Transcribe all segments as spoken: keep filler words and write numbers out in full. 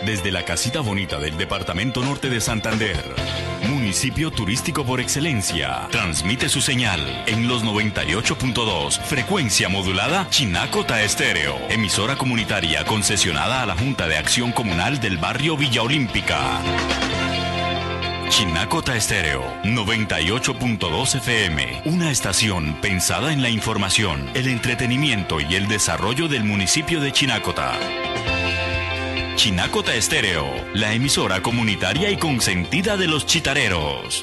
desde la casita bonita del departamento norte de Santander, municipio turístico por excelencia, transmite su señal en los noventa y ocho punto dos, frecuencia modulada Chinacota Estéreo, emisora comunitaria concesionada a la Junta de Acción Comunal del barrio Villa Olímpica. Chinacota Estéreo, noventa y ocho punto dos F M, una estación pensada en la información, el entretenimiento y el desarrollo del municipio de Chinacota. Chinacota Estéreo, la emisora comunitaria y consentida de los chitareros.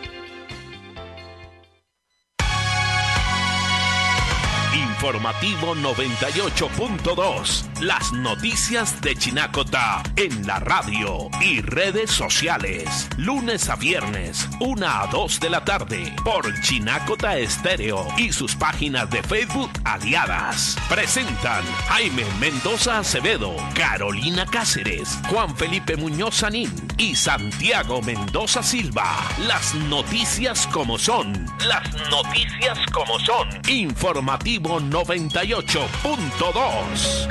Informativo noventa y ocho punto dos. Las noticias de Chinacota en la radio y redes sociales. Lunes a viernes, una a dos de la tarde, por Chinacota Estéreo y sus páginas de Facebook aliadas. Presentan Jaime Mendoza Acevedo, Carolina Cáceres, Juan Felipe Muñoz Sanín y Santiago Mendoza Silva. Las noticias como son. Las noticias como son. Informativo noventa y ocho punto dos.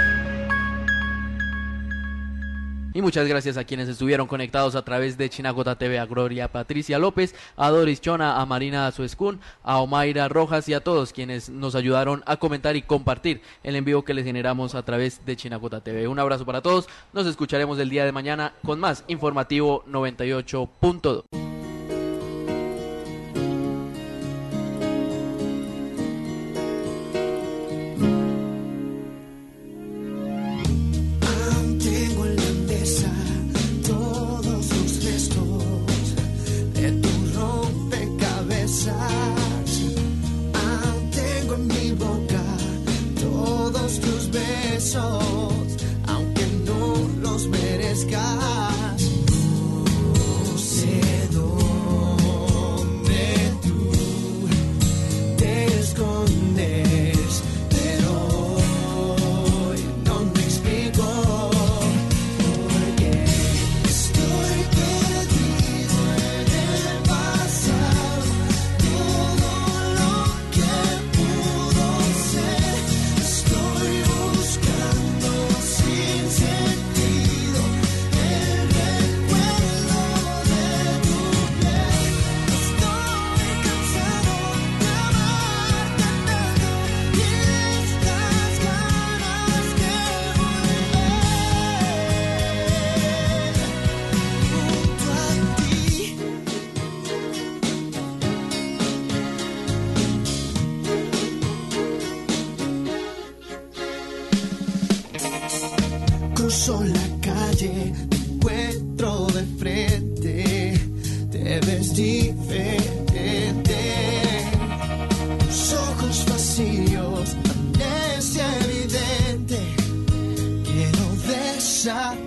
Y muchas gracias a quienes estuvieron conectados a través de Chinacota T V, a Gloria Patricia López, a Doris Chona, a Marina Suescún, a Omaira Rojas y a todos quienes nos ayudaron a comentar y compartir el en vivo que les generamos a través de Chinacota T V. Un abrazo para todos, nos escucharemos el día de mañana con más Informativo noventa y ocho punto dos. Aunque no los merezcas, no sé dónde tú te escondes, pero hoy no me explico por qué estoy perdido en el pasado. Todo lo que pudo ser, estoy buscando sin sentido el recuerdo de tu piel. Estoy cansado de amarte tanto y estas ganas de volver junto a ti. Cruzo la calle, te encuentro de frente, te ves diferente. Tus ojos vacíos, amnesia evidente. Quiero besar